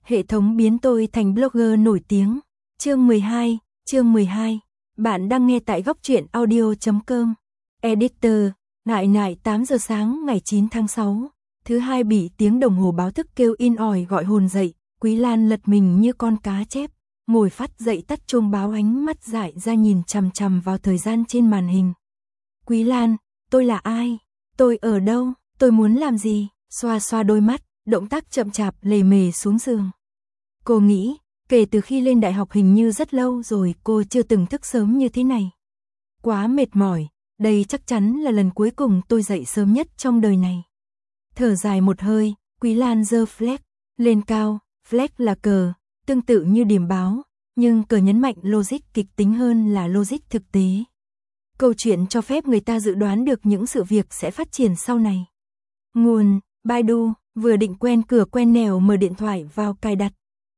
Hệ thống biến tôi thành blogger nổi tiếng. Chương 12. Bạn đang nghe tại góc truyện audio.com. Editor, nại 8 giờ sáng ngày 9 tháng 6. Thứ hai bị tiếng đồng hồ báo thức kêu in ỏi gọi hồn dậy. Quý Lan lật mình như con cá chép, ngồi phắt dậy tắt chuông báo, ánh mắt dại ra nhìn chằm chằm vào thời gian trên màn hình. Quý Lan, tôi là ai? Tôi ở đâu? Tôi muốn làm gì? Xoa xoa đôi mắt, động tác chậm chạp lề mề xuống giường. Cô nghĩ, kể từ khi lên đại học hình như rất lâu rồi cô chưa từng thức sớm như thế này. Quá mệt mỏi, đây chắc chắn là lần cuối cùng tôi dậy sớm nhất trong đời này. Thở dài một hơi, Quý Lan giơ flag lên cao. Flag là cờ, tương tự như điểm báo, nhưng cờ nhấn mạnh logic kịch tính hơn là logic thực tế. Câu chuyện cho phép người ta dự đoán được những sự việc sẽ phát triển sau này. Nguồn, Baidu, vừa định quen cửa quen nẻo mở điện thoại vào cài đặt.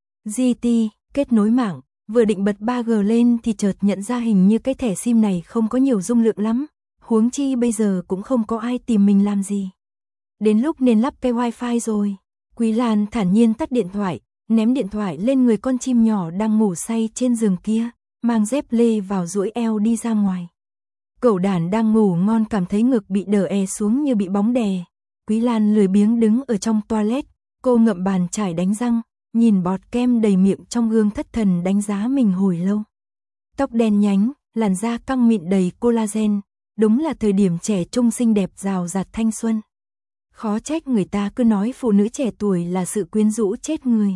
GT, kết nối mạng, vừa định bật 3G lên thì chợt nhận ra hình như cái thẻ SIM này không có nhiều dung lượng lắm, huống chi bây giờ cũng không có ai tìm mình làm gì. Đến lúc nên lắp cái wifi rồi. Quý Lan thản nhiên tắt điện thoại, ném điện thoại lên người con chim nhỏ đang ngủ say trên giường kia, mang dép lê vào duỗi eo đi ra ngoài. Cẩu đản đang ngủ ngon cảm thấy ngực bị đờ xuống như bị bóng đè. Quý Lan lười biếng đứng ở trong toilet, cô ngậm bàn chải đánh răng, nhìn bọt kem đầy miệng trong gương thất thần đánh giá mình hồi lâu. Tóc đen nhánh, làn da căng mịn đầy collagen, đúng là thời điểm trẻ trung xinh đẹp rào rạt thanh xuân. Khó trách người ta cứ nói phụ nữ trẻ tuổi là sự quyến rũ chết người.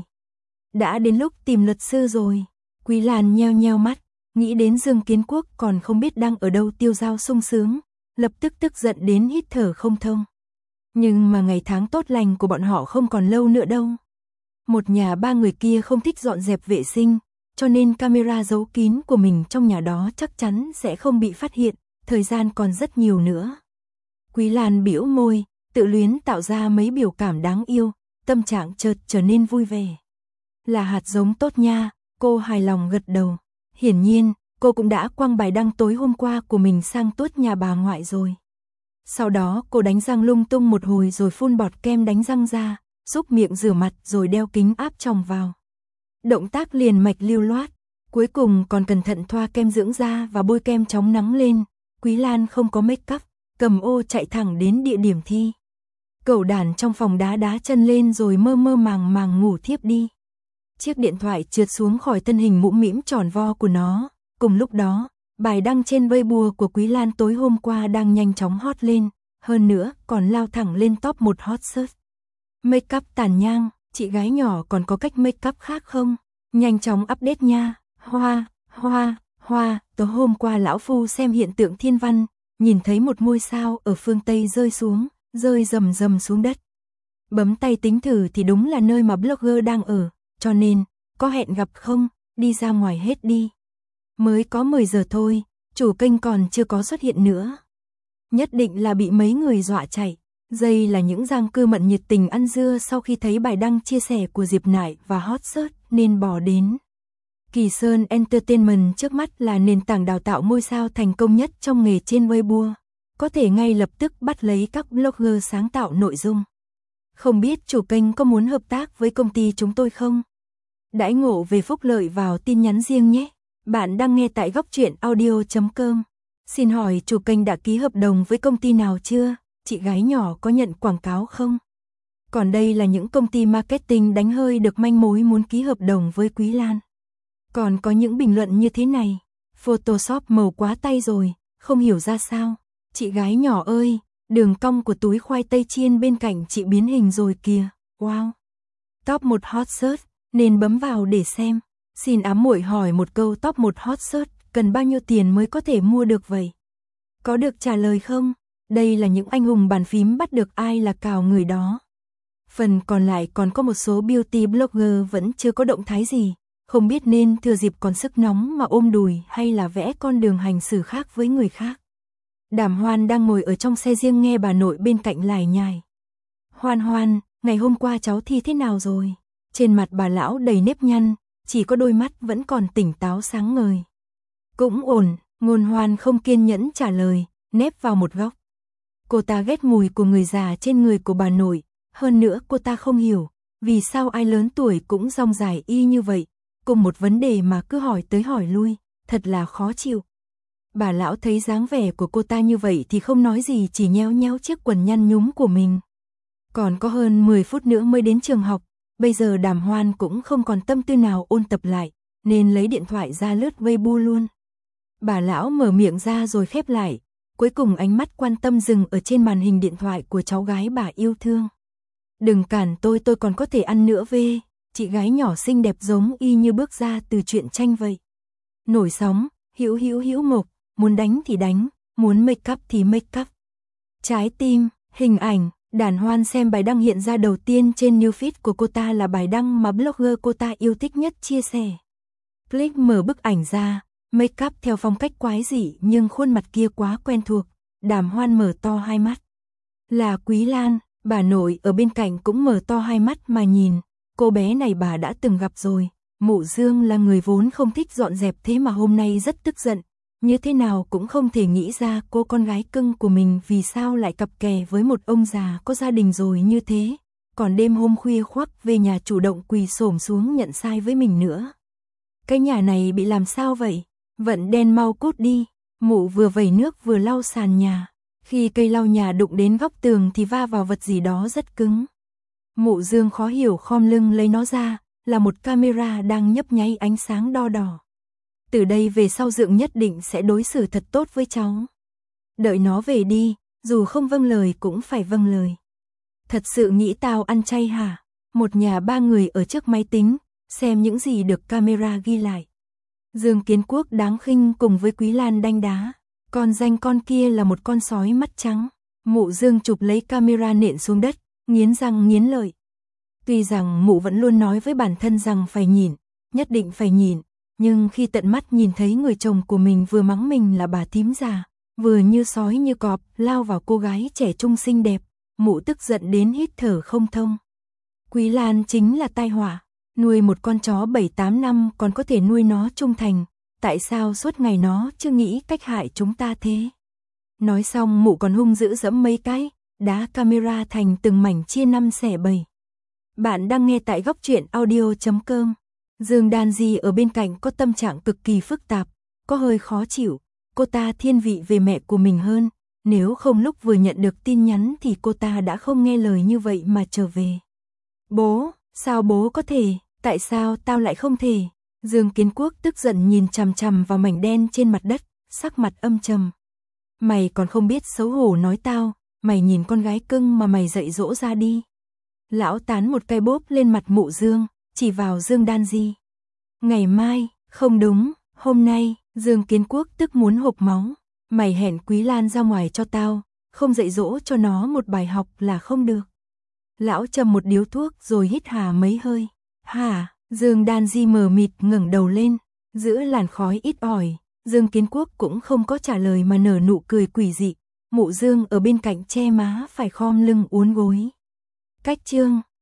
Đã đến lúc tìm luật sư rồi. Quý Lan nheo nheo mắt, nghĩ đến Dương Kiến Quốc còn không biết đang ở đâu tiêu dao sung sướng, lập tức tức giận đến hít thở không thông. Nhưng mà ngày tháng tốt lành của bọn họ không còn lâu nữa đâu. Một nhà ba người kia không thích dọn dẹp vệ sinh, cho nên camera giấu kín của mình trong nhà đó chắc chắn sẽ không bị phát hiện, thời gian còn rất nhiều nữa. Quý Lan bĩu môi, tự luyến tạo ra mấy biểu cảm đáng yêu, tâm trạng chợt trở nên vui vẻ. Là hạt giống tốt nha, cô hài lòng gật đầu. Hiển nhiên, cô cũng đã quăng bài đăng tối hôm qua của mình sang tuốt nhà bà ngoại rồi. Sau đó cô đánh răng lung tung một hồi rồi phun bọt kem đánh răng ra, xúc miệng rửa mặt rồi đeo kính áp tròng vào. Động tác liền mạch lưu loát, cuối cùng còn cẩn thận thoa kem dưỡng da và bôi kem chống nắng lên. Quý Lan không có make up, cầm ô chạy thẳng đến địa điểm thi. Cẩu đản trong phòng đá chân lên rồi mơ mơ màng màng ngủ thiếp đi. Chiếc điện thoại trượt xuống khỏi thân hình mũm mĩm tròn vo của nó. Cùng lúc đó, bài đăng trên Weibo của Quý Lan tối hôm qua đang nhanh chóng hot lên, hơn nữa còn lao thẳng lên top 1 hot search. Make up tàn nhang, chị gái nhỏ còn có cách make up khác không? Nhanh chóng update nha. Hoa, tối hôm qua lão phu xem hiện tượng thiên văn, nhìn thấy một ngôi sao ở phương Tây rơi rầm rầm xuống đất. Bấm tay tính thử thì đúng là nơi mà blogger đang ở, cho nên, có hẹn gặp không? Đi ra ngoài hết đi. Mới có 10 giờ thôi, chủ kênh còn chưa có xuất hiện nữa. Nhất định là bị mấy người dọa chạy. Đây là những giang cư mận nhiệt tình ăn dưa sau khi thấy bài đăng chia sẻ của Diệp Nại và hot search nên bỏ đến. Kỳ Sơn Entertainment trước mắt là nền tảng đào tạo ngôi sao thành công nhất trong nghề trên Weibo, có thể ngay lập tức bắt lấy các blogger sáng tạo nội dung. Không biết chủ kênh có muốn hợp tác với công ty chúng tôi không? Đãi ngộ về phúc lợi vào tin nhắn riêng nhé. Bạn đang nghe tại góc truyện audio.com. Xin hỏi chủ kênh đã ký hợp đồng với công ty nào chưa? Chị gái nhỏ có nhận quảng cáo không? Còn đây là những công ty marketing đánh hơi được manh mối muốn ký hợp đồng với Quý Lan. Còn có những bình luận như thế này. Photoshop màu quá tay rồi, không hiểu ra sao. Chị gái nhỏ ơi, đường cong của túi khoai tây chiên bên cạnh chị biến hình rồi kìa. Wow. Top 1 hot search, nên bấm vào để xem. Xin ám muội hỏi một câu, top 1 hot search cần bao nhiêu tiền mới có thể mua được vậy? Có được trả lời không? Đây là những anh hùng bàn phím bắt được ai là cào người đó. Phần còn lại còn có một số beauty blogger vẫn chưa có động thái gì, không biết nên thừa dịp còn sức nóng mà ôm đùi hay là vẽ con đường hành xử khác với người khác. Đàm Hoan đang ngồi ở trong xe riêng nghe bà nội bên cạnh lải nhải. Hoan, ngày hôm qua cháu thi thế nào rồi? Trên mặt bà lão đầy nếp nhăn, chỉ có đôi mắt vẫn còn tỉnh táo sáng ngời. Cũng ổn, Ngôn Hoan không kiên nhẫn trả lời, nép vào một góc. Cô ta ghét mùi của người già trên người của bà nội, hơn nữa cô ta không hiểu, Vì sao ai lớn tuổi cũng rong dài y như vậy, cùng một vấn đề mà cứ hỏi tới hỏi lui, thật là khó chịu. Bà lão thấy dáng vẻ của cô ta như vậy thì không nói gì, chỉ nhéo nhéo chiếc quần nhăn nhúm của mình. Còn có hơn 10 phút nữa mới đến trường học, bây giờ Đàm Hoan cũng không còn tâm tư nào ôn tập lại, nên lấy điện thoại ra lướt Weibo luôn. Bà lão mở miệng ra rồi khép lại, cuối cùng ánh mắt quan tâm dừng ở trên màn hình điện thoại của cháu gái bà yêu thương. Đừng cản tôi còn có thể ăn nữa về, chị gái nhỏ xinh đẹp giống y như bước ra từ truyện tranh vậy. Nổi sóng, hữu mộc, muốn đánh thì đánh, muốn make up thì make up. Trái tim, hình ảnh, Đàn Hoan xem bài đăng hiện ra đầu tiên trên new feed của cô ta là bài đăng mà blogger cô ta yêu thích nhất chia sẻ. Click mở bức ảnh ra, make up theo phong cách quái dị nhưng khuôn mặt kia quá quen thuộc, Đàm Hoan mở to hai mắt. Là Quý Lan, bà nội ở bên cạnh cũng mở to hai mắt mà nhìn, cô bé này bà đã từng gặp rồi. Mụ Dương là người vốn không thích dọn dẹp thế mà hôm nay rất tức giận, như thế nào cũng không thể nghĩ ra cô con gái cưng của mình vì sao lại cặp kè với một ông già có gia đình rồi như thế, còn đêm hôm khuya khoắt về nhà chủ động quỳ xổm xuống nhận sai với mình nữa. Cái nhà này bị làm sao vậy? Vận đen mau cút đi. Mụ vừa vẩy nước vừa lau sàn nhà, khi cây lau nhà đụng đến góc tường thì va vào vật gì đó rất cứng. Mụ Dương khó hiểu khom lưng lấy nó ra, là một camera đang nhấp nháy ánh sáng đo đỏ. Từ đây về sau Dượng nhất định sẽ đối xử thật tốt với cháu. Đợi nó về đi, dù không vâng lời cũng phải vâng lời. Thật sự nghĩ tao ăn chay hả? Một nhà ba người ở trước máy tính, xem những gì được camera ghi lại. Dương Kiến Quốc đáng khinh cùng với Quý Lan đanh đá, còn danh con kia là một con sói mắt trắng. Mụ Dương chụp lấy camera nện xuống đất, nghiến răng nghiến lợi. Tuy rằng mụ vẫn luôn nói với bản thân rằng phải nhịn, nhất định phải nhịn, nhưng khi tận mắt nhìn thấy người chồng của mình vừa mắng mình là bà thím già, vừa như sói như cọp lao vào cô gái trẻ trung xinh đẹp, mụ tức giận đến hít thở không thông. Quý Lan chính là tai họa, nuôi một con chó 7-8 năm còn có thể nuôi nó trung thành, tại sao suốt ngày nó chưa nghĩ cách hại chúng ta thế? Nói xong mụ còn hung dữ giẫm mấy cái, đá camera thành từng mảnh chia 5 xẻ 7. Bạn đang nghe tại góc truyện audio.com. Dương Đan Di ở bên cạnh có tâm trạng cực kỳ phức tạp, có hơi khó chịu, cô ta thiên vị về mẹ của mình hơn, nếu không lúc vừa nhận được tin nhắn thì cô ta đã không nghe lời như vậy mà trở về. Bố, sao bố có thể, tại sao tao lại không thể? Dương Kiến Quốc tức giận nhìn chằm chằm vào mảnh đen trên mặt đất, sắc mặt âm trầm. Mày còn không biết xấu hổ nói tao, mày nhìn con gái cưng mà mày dạy dỗ ra đi. Lão tán một cái bóp lên mặt mụ Dương, chỉ vào Dương Đan Di. Ngày mai, không đúng, hôm nay, Dương Kiến Quốc tức muốn hộc máu. Mày hẹn Quý Lan ra ngoài cho tao, không dạy dỗ cho nó một bài học là không được. Lão châm một điếu thuốc rồi hít hà mấy hơi. Hả? Dương Đan Di mờ mịt ngẩng đầu lên, giữa làn khói ít ỏi, Dương Kiến Quốc cũng không có trả lời mà nở nụ cười quỷ dị. Mụ Dương ở bên cạnh che má phải khom lưng uốn gối. Cách chương